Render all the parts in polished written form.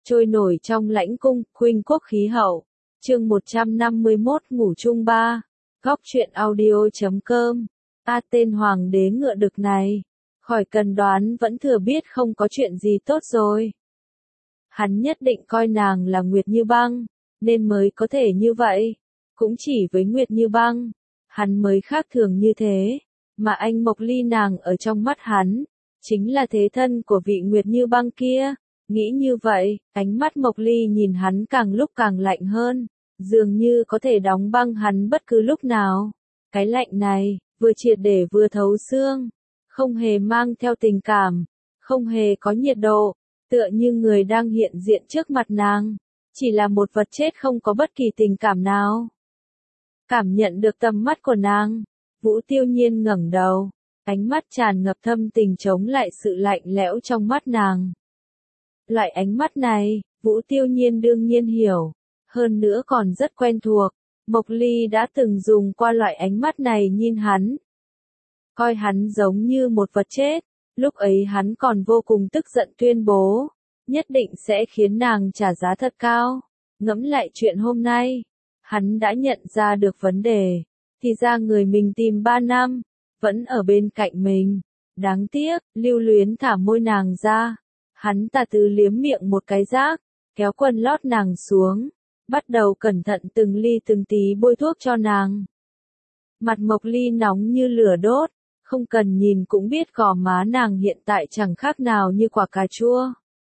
Trôi nổi trong lãnh cung, khuynh quốc khí hậu. Chương 151 ngủ chung ba. Góc truyện audio.com. Tên hoàng đế ngựa đực này. Khỏi cần đoán vẫn thừa biết không có chuyện gì tốt rồi. Hắn nhất định coi nàng là Nguyệt Như Băng, nên mới có thể như vậy. Cũng chỉ với Nguyệt Như Băng, hắn mới khác thường như thế. Mà anh Mộc Ly nàng ở trong mắt hắn, chính là thế thân của vị Nguyệt Như Băng kia. Nghĩ như vậy, ánh mắt Mộc Ly nhìn hắn càng lúc càng lạnh hơn, dường như có thể đóng băng hắn bất cứ lúc nào. Cái lạnh này, vừa triệt để vừa thấu xương, không hề mang theo tình cảm, không hề có nhiệt độ, tựa như người đang hiện diện trước mặt nàng, chỉ là một vật chết không có bất kỳ tình cảm nào. Cảm nhận được tầm mắt của nàng, Vũ Tiêu Nhiên ngẩng đầu, ánh mắt tràn ngập thâm tình chống lại sự lạnh lẽo trong mắt nàng. Loại ánh mắt này, Vũ Tiêu Nhiên đương nhiên hiểu, hơn nữa còn rất quen thuộc. Mộc Ly đã từng dùng qua loại ánh mắt này nhìn hắn, coi hắn giống như một vật chết. Lúc ấy hắn còn vô cùng tức giận tuyên bố, nhất định sẽ khiến nàng trả giá thật cao. Ngẫm lại chuyện hôm nay, hắn đã nhận ra được vấn đề, thì ra người mình tìm 3 năm, vẫn ở bên cạnh mình. Đáng tiếc, lưu luyến thả môi nàng ra. Hắn tà tứ liếm miệng một cái rác, kéo quần lót nàng xuống, bắt đầu cẩn thận từng ly từng tí bôi thuốc cho nàng. Mặt Mộc Ly nóng như lửa đốt, không cần nhìn cũng biết gò má nàng hiện tại chẳng khác nào như quả cà chua.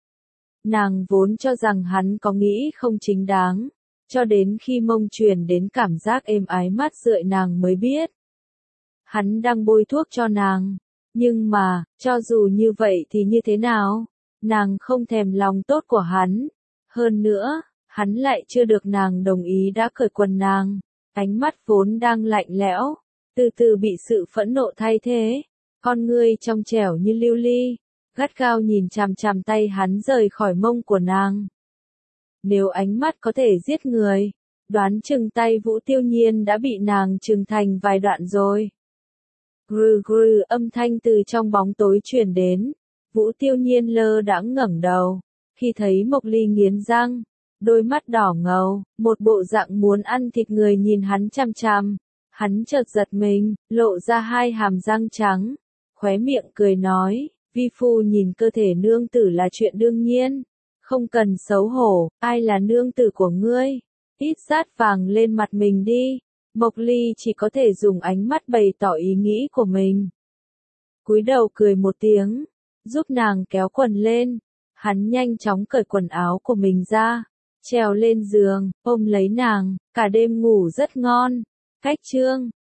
Nàng vốn cho rằng hắn có nghĩ không chính đáng, cho đến khi mông truyền đến cảm giác êm ái mát rượi nàng mới biết. Hắn đang bôi thuốc cho nàng, nhưng mà, cho dù như vậy thì như thế nào? Nàng không thèm lòng tốt của hắn. Hơn nữa, hắn lại chưa được nàng đồng ý đã cởi quần nàng. Ánh mắt vốn đang lạnh lẽo, từ từ bị sự phẫn nộ thay thế. Con ngươi trong trẻo như lưu ly, gắt gao nhìn chằm chằm tay hắn rời khỏi mông của nàng. Nếu ánh mắt có thể giết người, đoán chừng tay Vũ Tiêu Nhiên đã bị nàng chừng thành vài đoạn rồi. Grừ grừ âm thanh từ trong bóng tối truyền đến. Vũ Tiêu Nhiên lơ đãng ngẩng đầu, khi thấy Mộc Ly nghiến răng, đôi mắt đỏ ngầu, một bộ dạng muốn ăn thịt người nhìn hắn chằm chằm. Hắn chợt giật mình, lộ ra 2 hàm răng trắng, khóe miệng cười nói, vi phu nhìn cơ thể nương tử là chuyện đương nhiên, không cần xấu hổ, ai là nương tử của ngươi, ít sát vàng lên mặt mình đi. Mộc Ly chỉ có thể dùng ánh mắt bày tỏ ý nghĩ của mình. Cúi đầu cười một tiếng, giúp nàng kéo quần lên. Hắn nhanh chóng cởi quần áo của mình ra, trèo lên giường, ôm lấy nàng, cả đêm ngủ rất ngon. Cách chương